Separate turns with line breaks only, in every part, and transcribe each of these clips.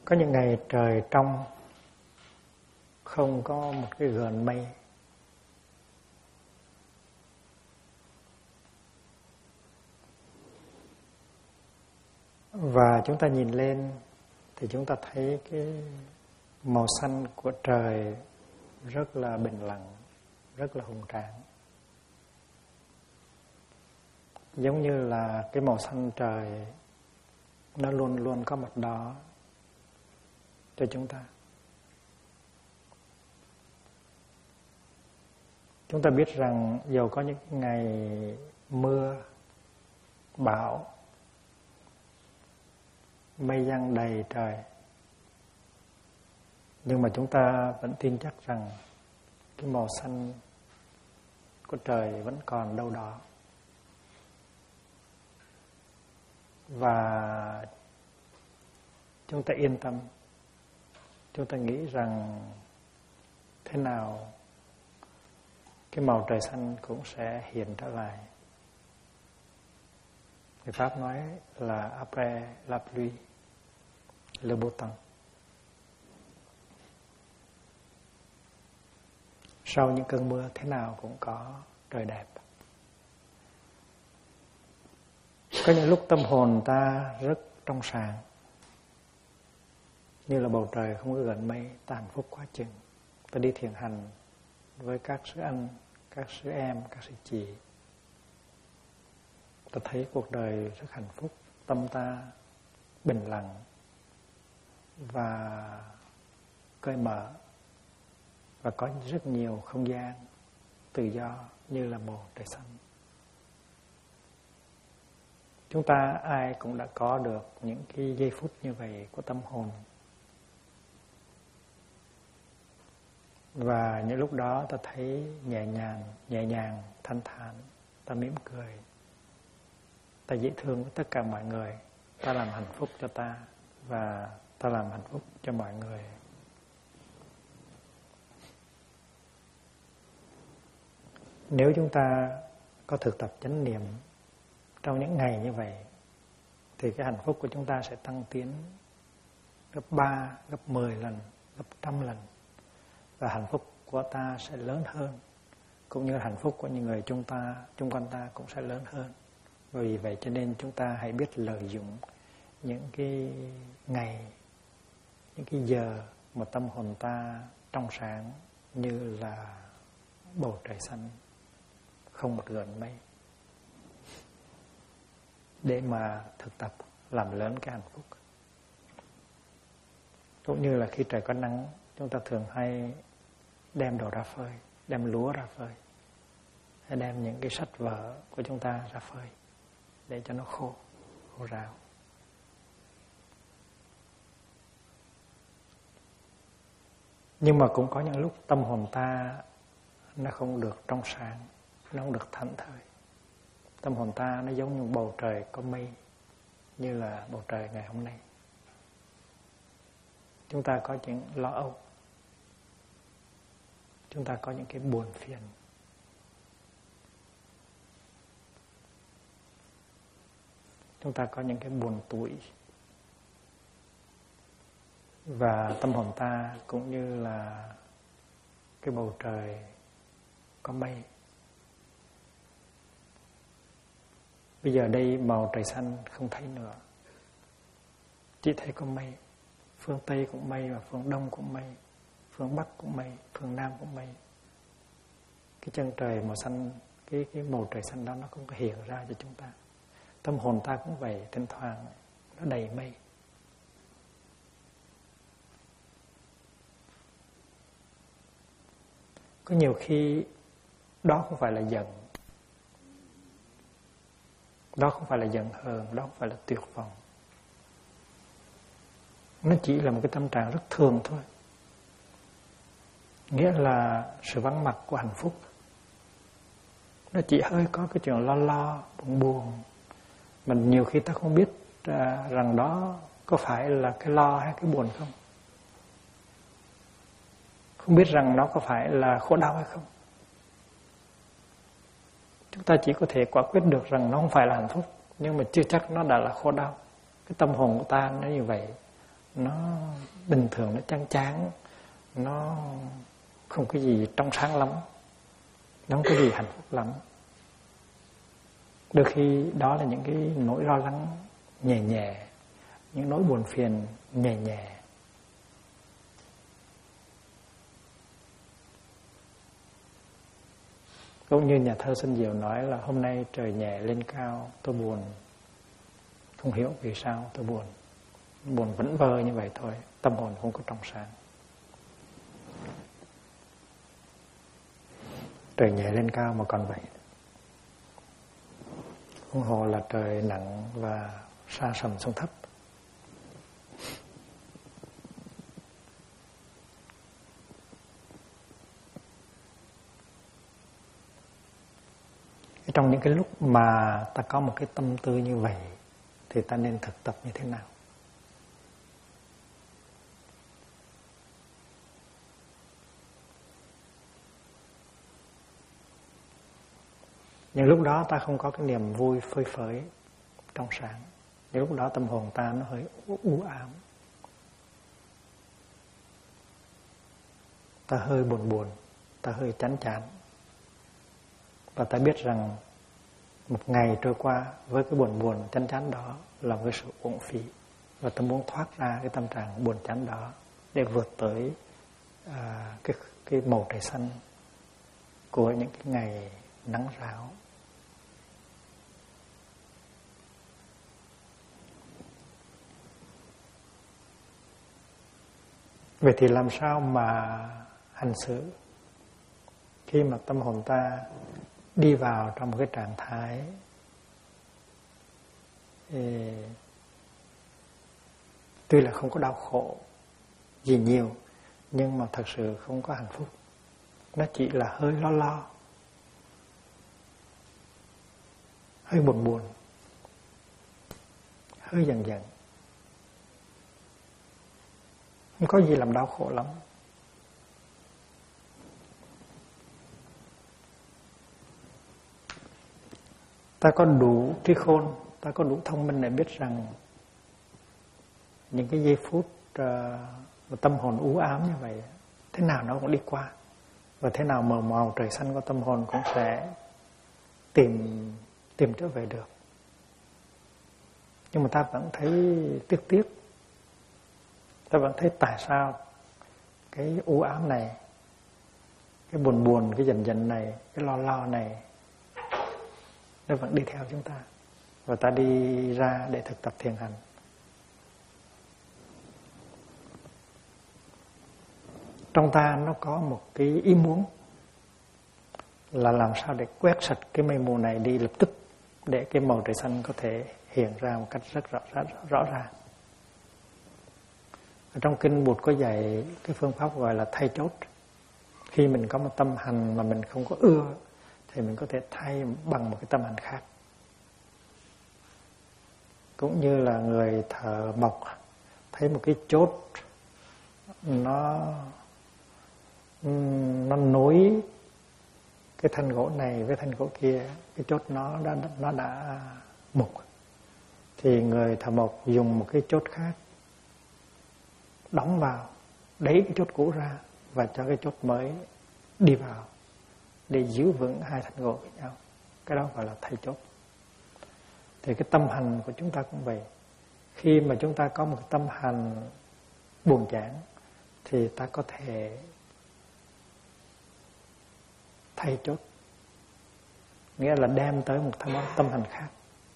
Có những ngày trời trong, không có một cái gợn mây. Và chúng ta nhìn lên thì chúng ta thấy cái màu xanh của trời rất là bình lặng, rất là hùng tráng. Giống như là cái màu xanh trời nó luôn luôn có mặt đó cho chúng ta. Chúng ta biết rằng dầu có những ngày mưa, bão, mây giăng đầy trời, nhưng mà chúng ta vẫn tin chắc rằng cái màu xanh của trời vẫn còn đâu đó. Và chúng ta yên tâm, chúng ta nghĩ rằng thế nào cái màu trời xanh cũng sẽ hiện trở lại. Người Pháp nói là après la pluie, le beau temps. Sau những cơn mưa thế nào cũng có trời đẹp. Có những lúc tâm hồn ta rất trong sáng, như là bầu trời không có gợn mây, ta hạnh phúc quá chừng. Ta đi thiền hành với các sư anh, các sư em, các sư chị, ta thấy cuộc đời rất hạnh phúc, tâm ta bình lặng và cởi mở, và có rất nhiều không gian tự do như là màu trời xanh. Chúng ta ai cũng đã có được những cái giây phút như vậy của tâm hồn. Và những lúc đó ta thấy nhẹ nhàng, thanh thản, ta mỉm cười, ta dễ thương với tất cả mọi người, ta làm hạnh phúc cho ta và ta làm hạnh phúc cho mọi người. Nếu chúng ta có thực tập chánh niệm trong những ngày như vậy thì cái hạnh phúc của chúng ta sẽ tăng tiến gấp 3, gấp 10 lần, gấp 100 lần. Và hạnh phúc của ta sẽ lớn hơn, cũng như hạnh phúc của những người chung quanh ta cũng sẽ lớn hơn. Vì vậy cho nên chúng ta hãy biết lợi dụng những cái ngày, những cái giờ mà tâm hồn ta trong sáng như là bầu trời xanh, không một gợn mây, để mà thực tập làm lớn cái hạnh phúc. Cũng như là khi trời có nắng, chúng ta thường hay đem đồ ra phơi, đem lúa ra phơi, hay đem những cái sách vở của chúng ta ra phơi để cho nó khô ráo. Nhưng mà cũng có những lúc tâm hồn ta nó không được trong sáng, nó không được thảnh thơi. Tâm hồn ta nó giống như bầu trời có mây, như là bầu trời ngày hôm nay. Chúng ta có những lo âu, chúng ta có những cái buồn phiền. Chúng ta có những cái buồn tủi. Và tâm hồn ta cũng như là cái bầu trời có mây. Bây giờ đây màu trời xanh không thấy nữa, chỉ thấy có mây. Phương Tây cũng mây, và phương Đông cũng mây, phương Bắc cũng mây, phương Nam cũng mây. Cái chân trời màu xanh, cái màu trời xanh đó nó không có hiện ra cho chúng ta. Tâm hồn ta cũng vậy, thỉnh thoảng nó đầy mây. Có nhiều khi đó không phải là giận, đó không phải là giận hờn, đó không phải là tuyệt vọng. Nó chỉ là một cái tâm trạng rất thường thôi. Nghĩa là sự vắng mặt của hạnh phúc. Nó chỉ hơi có cái chuyện lo buồn. Mà nhiều khi ta không biết rằng đó có phải là cái lo hay cái buồn không. Không biết rằng nó có phải là khổ đau hay không. Chúng ta chỉ có thể quả quyết được rằng nó không phải là hạnh phúc, nhưng mà chưa chắc nó đã là khổ đau. Cái tâm hồn của ta nó như vậy. nó bình thường, nó chán chán, nó không có gì trong sáng lắm, nó không có gì hạnh phúc lắm. Đôi khi đó là những cái nỗi lo lắng nhẹ nhẹ, những nỗi buồn phiền nhẹ nhẹ. Cũng như nhà thơ Xuân Diệu nói là hôm nay trời nhẹ lên cao tôi buồn, không hiểu vì sao tôi buồn. Buồn vẫn vơ như vậy thôi, tâm hồn không có trong sáng. Trời nhẹ lên cao mà còn vậy. Huống hồ là trời nặng và sa sầm xuống thấp. Trong những cái lúc mà ta có một cái tâm tư như vậy thì ta nên thực tập như thế nào? Những lúc đó ta không có cái niềm vui phơi phới trong sáng. Những lúc đó tâm hồn ta nó hơi u ám, ta hơi buồn buồn, ta hơi chán chán. Và ta biết rằng một ngày trôi qua với cái buồn buồn chán chán đó là một sự uổng phí. Và ta muốn thoát ra cái tâm trạng buồn chán đó để vượt tới cái màu trời xanh của những cái ngày nắng ráo. Vậy thì làm sao mà hành xử khi mà tâm hồn ta đi vào trong một cái trạng thái tuy là không có đau khổ gì nhiều nhưng mà thật sự không có hạnh phúc, nó chỉ là hơi lo lo, hơi buồn buồn, hơi giận giận, không có gì làm đau khổ lắm. Ta có đủ trí khôn, ta có đủ thông minh để biết rằng những cái giây phút tâm hồn u ám như vậy thế nào nó cũng đi qua, và thế nào mờ màu trời xanh của tâm hồn cũng sẽ tìm trở về được. Nhưng mà ta vẫn thấy tiếc, ta vẫn thấy tại sao cái u ám này, cái buồn buồn, cái giận giận này, cái lo lo này nó vẫn đi theo chúng ta. Và ta đi ra để thực tập thiền hành. Trong ta nó có một cái ý muốn là làm sao để quét sạch cái mây mù này đi lập tức, để cái màu trời xanh có thể hiện ra một cách rất rõ ràng. Ở trong kinh Bụt có dạy cái phương pháp gọi là thay chốt. Khi mình có một tâm hành mà mình không có ưa thì mình có thể thay bằng một cái tâm hành khác. Cũng như là người thợ mộc thấy một cái chốt nó nối cái thanh gỗ này với thanh gỗ kia, cái chốt nó đã mục, thì người thợ mộc dùng một cái chốt khác đóng vào, đẩy cái chốt cũ ra và cho cái chốt mới đi vào để giữ vững hai thanh gỗ với nhau. Cái đó gọi là thay chốt. Thì cái tâm hành của chúng ta cũng vậy. Khi mà chúng ta có một cái tâm hành buồn chán thì ta có thể thay chốt, nghĩa là đem tới một tâm hành khác,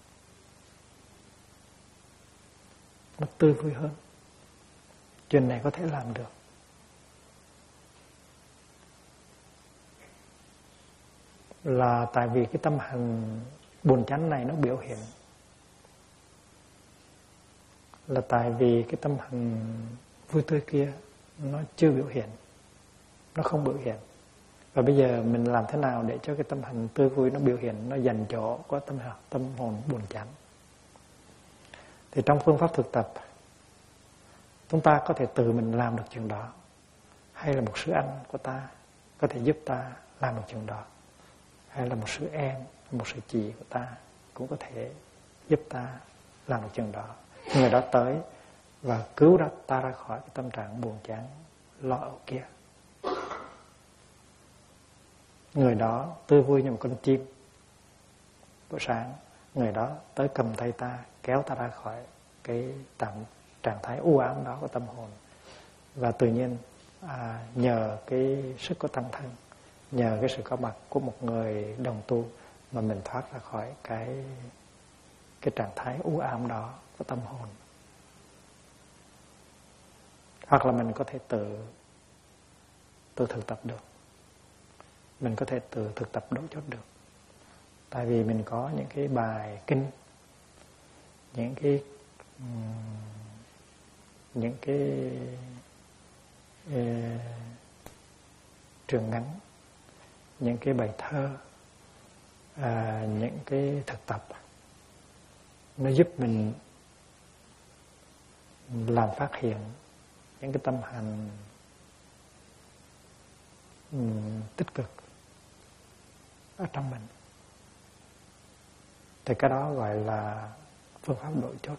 nó tươi vui hơn. Chuyện này có thể làm được. Là tại vì cái tâm hành buồn chán này nó biểu hiện, là tại vì cái tâm hành vui tươi kia nó chưa biểu hiện, nó không biểu hiện. Và bây giờ mình làm thế nào để cho cái tâm hành tươi vui nó biểu hiện, nó dành chỗ của tâm hồn buồn chán. Thì trong phương pháp thực tập, chúng ta có thể tự mình làm được chuyện đó, hay là một sư anh của ta có thể giúp ta làm được chuyện đó, hay là một sư em, một sư chị của ta cũng có thể giúp ta làm được chuyện đó. Người đó tới và cứu ta ra khỏi cái tâm trạng buồn chán lo âu kia. Người đó tươi vui như một con chim buổi sáng, người đó tới cầm tay ta kéo ta ra khỏi cái trạng thái u ám đó của tâm hồn. Và tự nhiên nhờ cái sức của tăng thân, nhờ cái sự có mặt của một người đồng tu mà mình thoát ra khỏi cái trạng thái u ám đó của tâm hồn. Hoặc là mình có thể tự thực tập được. Mình có thể tự thực tập đối chốt được. Tại vì mình có những cái bài kinh, những cái trường ngắn, những cái bài thơ, những cái thực tập, nó giúp mình làm phát hiện những cái tâm hành tích cực ở trong mình. Thì cái đó gọi là phương pháp đổi chốt.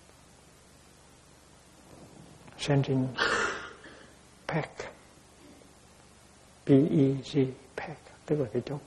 Changing peg, P-E-G, peg, tức là cái chốt.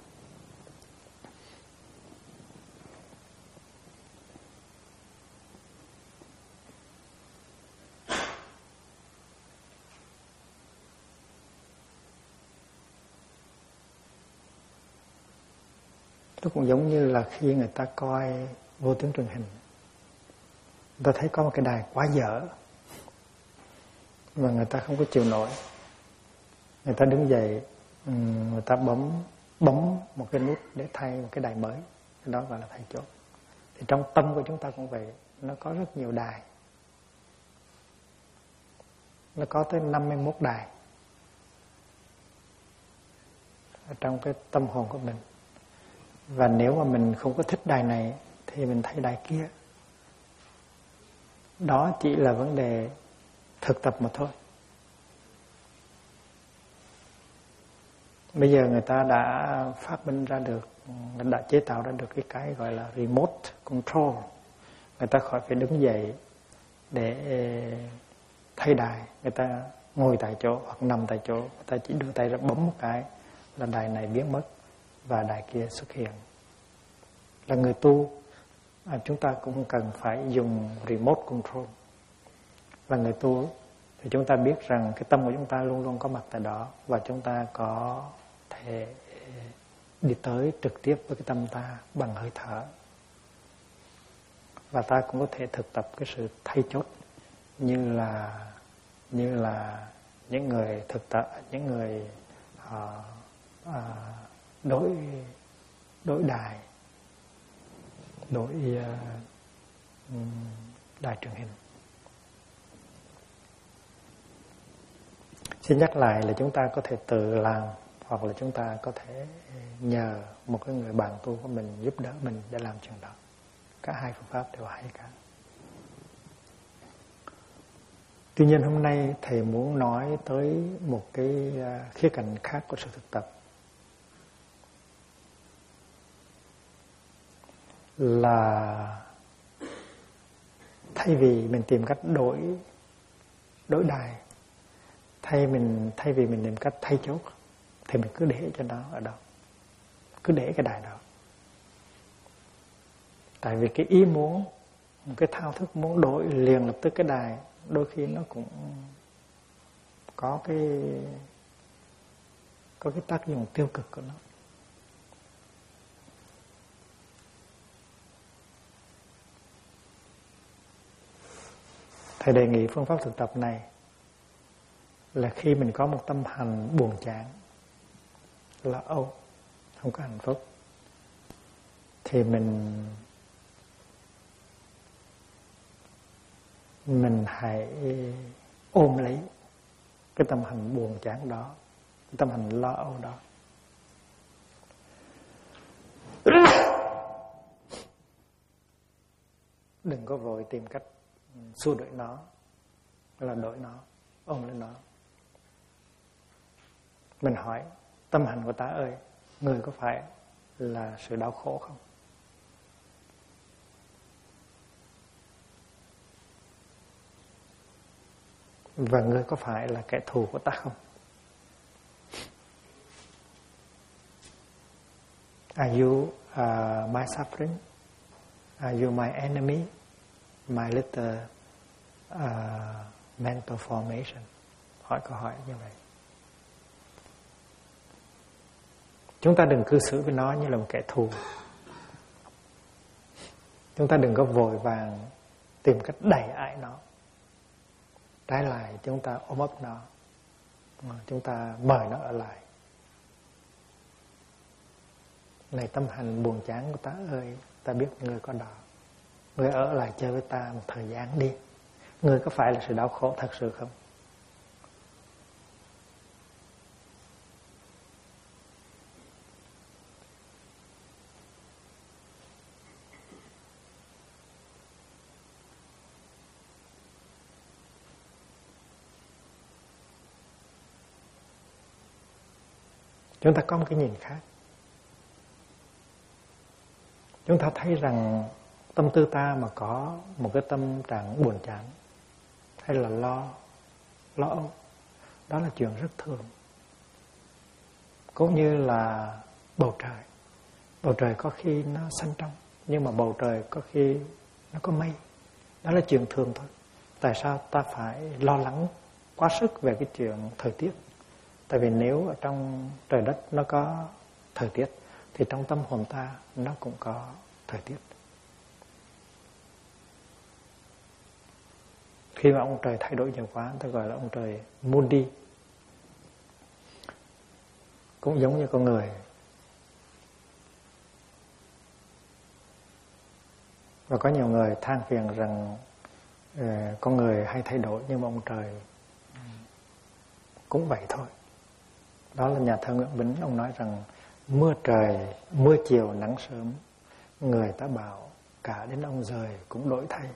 Nó cũng giống như là khi người ta coi vô tuyến truyền hình, người ta thấy có một cái đài quá dở mà người ta không có chịu nổi, người ta đứng dậy, người ta bấm một cái nút để thay một cái đài mới. Cái đó gọi là thay chốt. Thì trong tâm của chúng ta cũng vậy, nó có rất nhiều đài, nó có tới 51 đài ở trong cái tâm hồn của mình. Và nếu mà mình không có thích đài này thì mình thay đài kia. Đó chỉ là vấn đề thực tập mà thôi. Bây giờ người ta đã phát minh ra được, đã chế tạo ra được cái gọi là remote control. Người ta khỏi phải đứng dậy để thay đài. Người ta ngồi tại chỗ hoặc nằm tại chỗ, người ta chỉ đưa tay ra bấm một cái là đài này biến mất và đài kia xuất hiện. Là người tu, chúng ta cũng cần phải dùng remote control. Là người tu thì chúng ta biết rằng cái tâm của chúng ta luôn luôn có mặt tại đó, và chúng ta có thể đi tới trực tiếp với cái tâm ta bằng hơi thở. Và ta cũng có thể thực tập cái sự thay chốt như là những người thực tập, những người đổi đài, đổi đài truyền hình. Xin nhắc lại là chúng ta có thể tự làm, hoặc là chúng ta có thể nhờ một cái người bạn tu của mình giúp đỡ mình để làm chuyện đó. Cả hai phương pháp đều hay cả. Tuy nhiên hôm nay thầy muốn nói tới một cái khía cạnh khác của sự thực tập, là thay vì mình tìm cách đổi đài, thay vì mình tìm cách thay chốt, thì mình cứ để cho nó ở đó, cứ để cái đài đó. Tại vì cái ý muốn, cái thao thức muốn đổi liền lập tức cái đài, đôi khi nó cũng có cái tác dụng tiêu cực của nó. Thầy đề nghị phương pháp thực tập này là khi mình có một tâm hành buồn chán, lo âu, không có hạnh phúc, thì mình hãy ôm lấy cái tâm hành buồn chán đó, cái tâm hành lo âu đó. Đừng có vội tìm cách xua đuổi nó, là đổi nó, ôm lấy nó. Mình hỏi tâm hành của ta ơi, người có phải là sự đau khổ không? Và ngươi có phải là kẻ thù của ta không? Are you my suffering? Are you my enemy? My little mental formation. Hỏi câu hỏi như vậy. Chúng ta đừng cư xử với nó như là một kẻ thù. Chúng ta đừng có vội vàng tìm cách đẩy ải nó. Trái lại chúng ta ôm ấp nó, chúng ta mời nó ở lại. Này tâm hành buồn chán của ta ơi, ta biết ngươi có đó. Ngươi ở lại chơi với ta một thời gian đi. Ngươi có phải là sự đau khổ thật sự không? Chúng ta có một cái nhìn khác. Chúng ta thấy rằng tâm tư ta mà có một cái tâm trạng buồn chán hay là lo âu, đó là chuyện rất thường. Cũng như là bầu trời. Bầu trời có khi nó xanh trong, nhưng mà bầu trời có khi nó có mây. Đó là chuyện thường thôi. Tại sao ta phải lo lắng quá sức về cái chuyện thời tiết? Tại vì nếu ở trong trời đất nó có thời tiết, thì trong tâm hồn ta nó cũng có thời tiết. Khi mà ông trời thay đổi nhiều quá, ta gọi là ông trời moody. Cũng giống như con người. Và có nhiều người than phiền rằng con người hay thay đổi, nhưng mà ông trời cũng vậy thôi. Đó là nhà thơ Nguyễn Bính, ông nói rằng mưa trời, mưa chiều, nắng sớm, người ta bảo cả đến ông giời cũng đổi thay.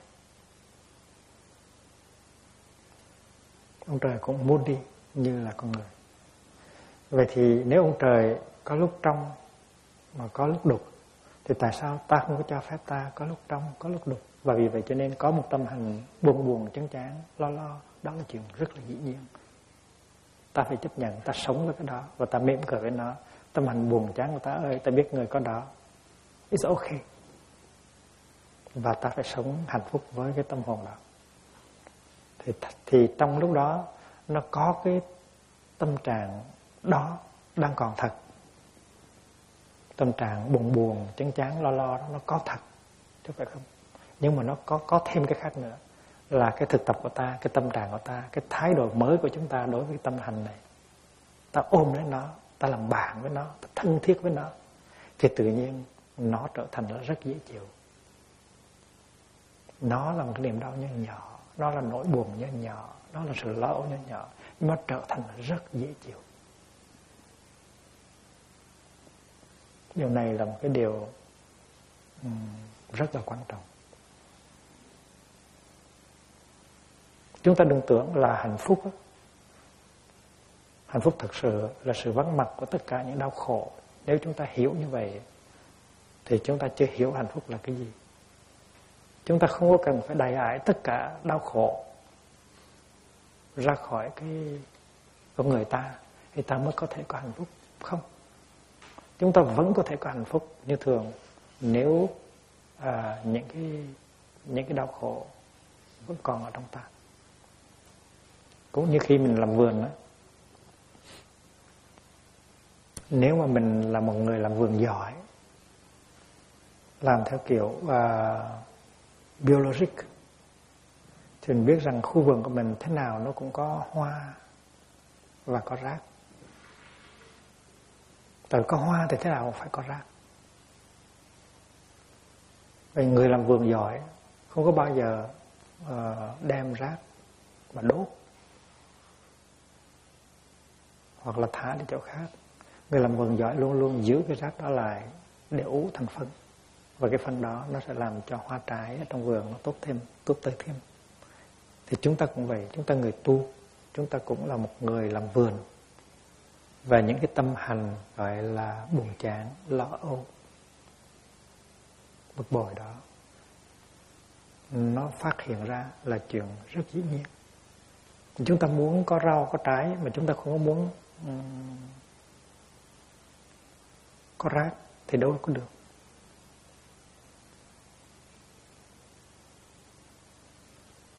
Ông trời cũng muốn đi như là con người. Vậy thì nếu ông trời có lúc trong mà có lúc đục, thì tại sao ta không có cho phép ta có lúc trong, có lúc đục? Và vì vậy cho nên có một tâm hành buồn chán chán, lo, đó là chuyện rất là dĩ nhiên. Ta phải chấp nhận, ta sống với cái đó và ta mỉm cười với nó. Tâm hành buồn chán của ta ơi, ta biết người có đó. It's okay. Và ta phải sống hạnh phúc với cái tâm hồn đó. Thì trong lúc đó nó có cái tâm trạng đó đang còn thật. Tâm trạng buồn chán chán, lo đó nó có thật, chứ phải không? Nhưng mà nó có thêm cái khác nữa, là cái thực tập của ta, cái tâm trạng của ta, cái thái độ mới của chúng ta đối với tâm hành này. Ta ôm lấy nó, ta làm bạn với nó, ta thân thiết với nó, thì tự nhiên nó trở thành là rất dễ chịu. Nó là một cái niềm đau nhỏ, nó là nỗi buồn nhỏ, nó là sự lo âu nhỏ, nhưng nó trở thành là rất dễ chịu. Điều này là một cái điều rất là quan trọng. Chúng ta đừng tưởng là hạnh phúc. Hạnh phúc thực sự là sự vắng mặt của tất cả những đau khổ. Nếu chúng ta hiểu như vậy, thì chúng ta chưa hiểu hạnh phúc là cái gì. Chúng ta không có cần phải đày ải tất cả đau khổ ra khỏi cái con người ta, thì ta mới có thể có hạnh phúc. Không. Chúng ta vẫn có thể có hạnh phúc như thường nếu những cái đau khổ vẫn còn ở trong ta. Cũng như khi mình làm vườn đó, nếu mà mình là một người làm vườn giỏi, làm theo kiểu biologic, thì mình biết rằng khu vườn của mình thế nào nó cũng có hoa và có rác. Tại có hoa thì thế nào cũng phải có rác. Vậy người làm vườn giỏi không có bao giờ đem rác mà đốt hoặc là thả đi chỗ khác. Người làm vườn giỏi luôn luôn giữ cái rác đó lại để ủ thành phân. Và cái phân đó nó sẽ làm cho hoa trái ở trong vườn nó tốt tới thêm. Thì chúng ta cũng vậy, chúng ta người tu, chúng ta cũng là một người làm vườn. Và những cái tâm hành gọi là buồn chán, lo âu, bực bội đó, nó phát hiện ra là chuyện rất dĩ nhiên. Chúng ta muốn có rau có trái mà chúng ta không có muốn có rác thì đâu có được.